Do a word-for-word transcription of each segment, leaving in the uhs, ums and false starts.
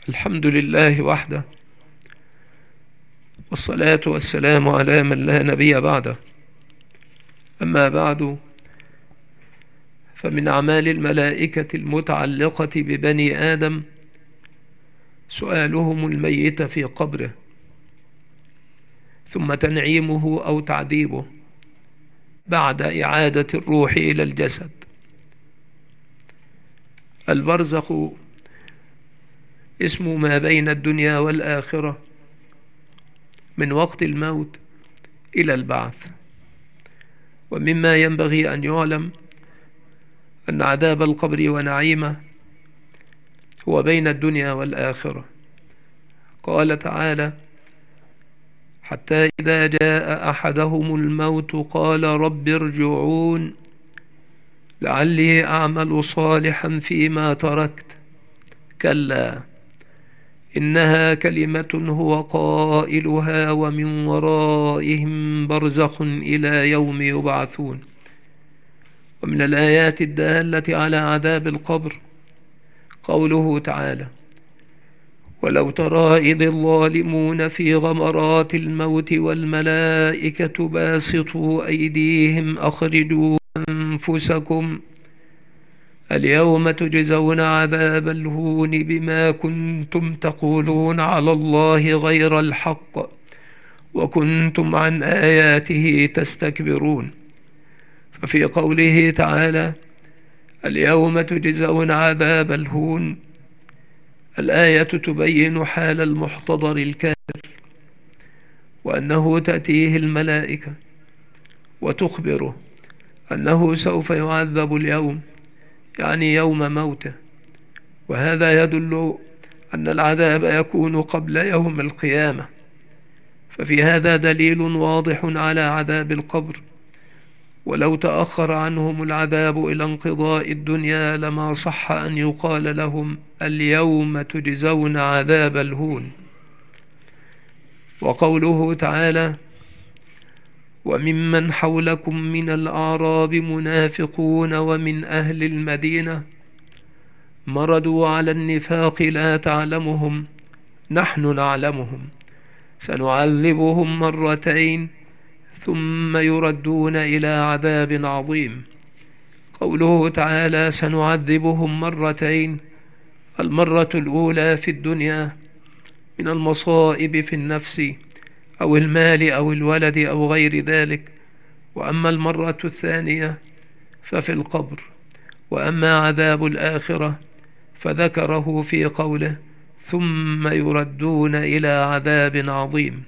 الحمد لله وحده، والصلاة والسلام على من لا نبي بعده. أما بعد، فمن أعمال الملائكة المتعلقة ببني آدم سؤالهم الميت في قبره، ثم تنعيمه أو تعذيبه بعد إعادة الروح إلى الجسد. البرزخ اسم ما بين الدنيا والآخرة، من وقت الموت إلى البعث. ومما ينبغي أن يعلم أن عذاب القبر ونعيمه هو بين الدنيا والآخرة. قال تعالى: حتى إذا جاء أحدهم الموت قال رب ارجعون لعلي أعمل صالحا فيما تركت كلا إنها كلمة هو قائلها ومن ورائهم برزخ إلى يوم يبعثون. ومن الآيات الدالة على عذاب القبر قوله تعالى: ولو ترى إذ الظالمون في غمرات الموت والملائكة باسطوا أيديهم أخرجوا أنفسكم اليوم تجزون عذاب الهون بما كنتم تقولون على الله غير الحق وكنتم عن آياته تستكبرون. ففي قوله تعالى: اليوم تجزون عذاب الهون، الآية تبين حال المحتضر الكافر، وأنه تأتيه الملائكة وتخبره أنه سوف يعذب اليوم، يعني يوم موته. وهذا يدل أن العذاب يكون قبل يوم القيامة، ففي هذا دليل واضح على عذاب القبر. ولو تأخر عنهم العذاب إلى انقضاء الدنيا لما صح أن يقال لهم اليوم تجزون عذاب الهون. وقوله تعالى: وممن حولكم من الأعراب منافقون ومن أهل المدينة مردوا على النفاق لا تعلمهم نحن نعلمهم سنعذبهم مرتين ثم يردون إلى عذاب عظيم. قوله تعالى: سنعذبهم مرتين، المرة الأولى في الدنيا من المصائب في النفس أو المال أو الولد أو غير ذلك، وأما المرة الثانية ففي القبر. وأما عذاب الآخرة فذكره في قوله: ثم يردون إلى عذاب عظيم.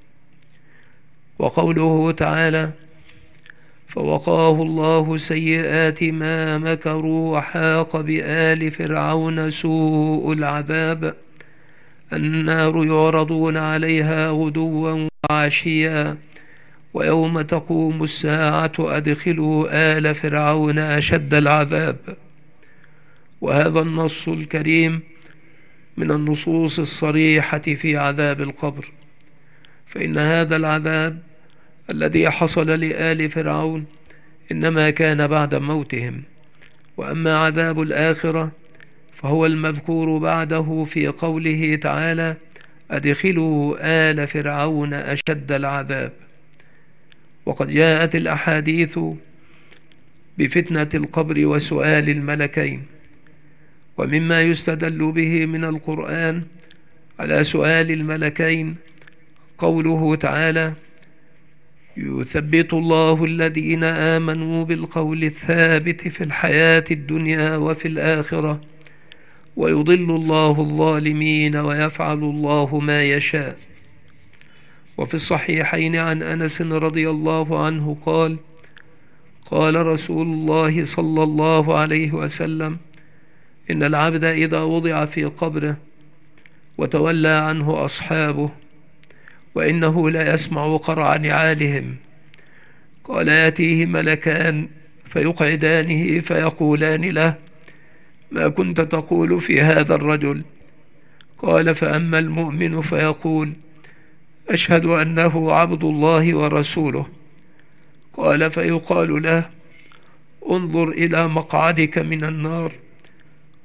وقوله تعالى: فوقاه الله سيئات ما مكروا وحاق بآل فرعون سوء العذاب النار يعرضون عليها غدوا وعشيا ويوم تقوم الساعة أدخلوا آل فرعون أشد العذاب. وهذا النص الكريم من النصوص الصريحة في عذاب القبر، فإن هذا العذاب الذي حصل لآل فرعون إنما كان بعد موتهم. وأما عذاب الآخرة فهو المذكور بعده في قوله تعالى: أدخلوا آل فرعون أشد العذاب. وقد جاءت الأحاديث بفتنة القبر وسؤال الملكين. ومما يستدل به من القرآن على سؤال الملكين قوله تعالى: يثبت الله الذين آمنوا بالقول الثابت في الحياة الدنيا وفي الآخرة ويضل الله الظالمين ويفعل الله ما يشاء. وفي الصحيحين عن أنس رضي الله عنه قال: قال رسول الله صلى الله عليه وسلم: إن العبد إذا وضع في قبره وتولى عنه أصحابه وإنه لا يسمع قرع نعالهم، قال: يأتيه ملكان فيقعدانه فيقولان له: ما كنت تقول في هذا الرجل؟ قال: فأما المؤمن فيقول: أشهد أنه عبد الله ورسوله. قال: فيقال له: انظر إلى مقعدك من النار،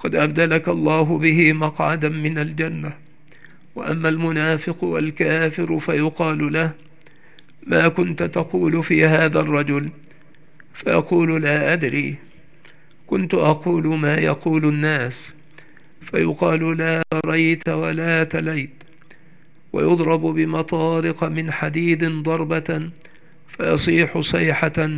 قد أبدلك الله به مقعدا من الجنة. وأما المنافق والكافر فيقال له: ما كنت تقول في هذا الرجل؟ فيقول: لا أدري، كنت أقول ما يقول الناس. فيقال: لا ريت ولا تليت. ويضرب بمطارق من حديد ضربة فيصيح صيحة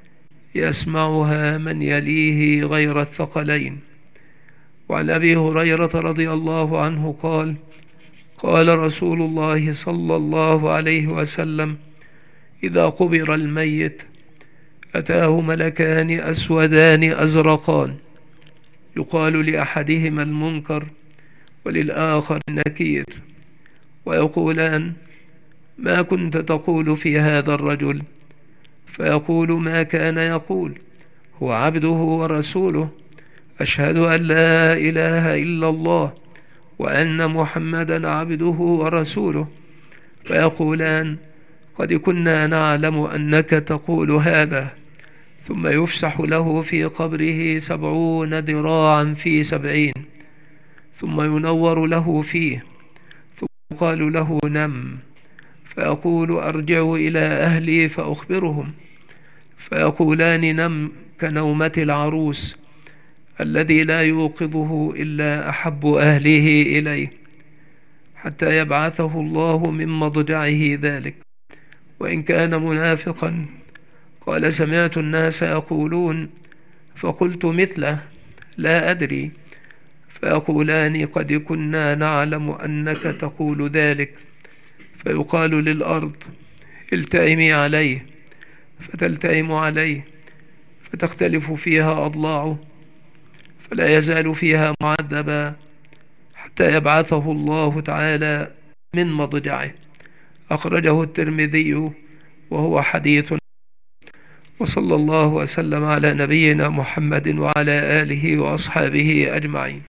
يسمعها من يليه غير الثقلين. وعن أبي هريرة رضي الله عنه قال: قال رسول الله صلى الله عليه وسلم: إذا قبر الميت أتاه ملكان أسودان أزرقان، يقال لأحدهما المنكر وللآخر النكير، ويقولان: ما كنت تقول في هذا الرجل؟ فيقول: ما كان يقول، هو عبده ورسوله، أشهد أن لا إله إلا الله وأن محمدا عبده ورسوله. فيقولان: قد كنا نعلم أنك تقول هذا. ثم يفسح له في قبره سبعون ذراعا في سبعين، ثم ينور له فيه، ثم يقال له: نم. فيقول: أرجع إلى أهلي فأخبرهم. فيقولان: نم كنومة العروس الذي لا يوقظه إلا أحب أهله إليه، حتى يبعثه الله من مضجعه ذلك. وإن كان منافقا قال: سمعت الناس يقولون فقلت مثله، لا أدري. فيقولان: قد كنا نعلم أنك تقول ذلك. فيقال للأرض: التئمي عليه، فتلتئم عليه، فتختلف فيها أضلاعه، فلا يزال فيها معذبا حتى يبعثه الله تعالى من مضجعه. أخرجه الترمذي وهو حديث. وصلى الله وسلم على نبينا محمد وعلى آله وأصحابه أجمعين.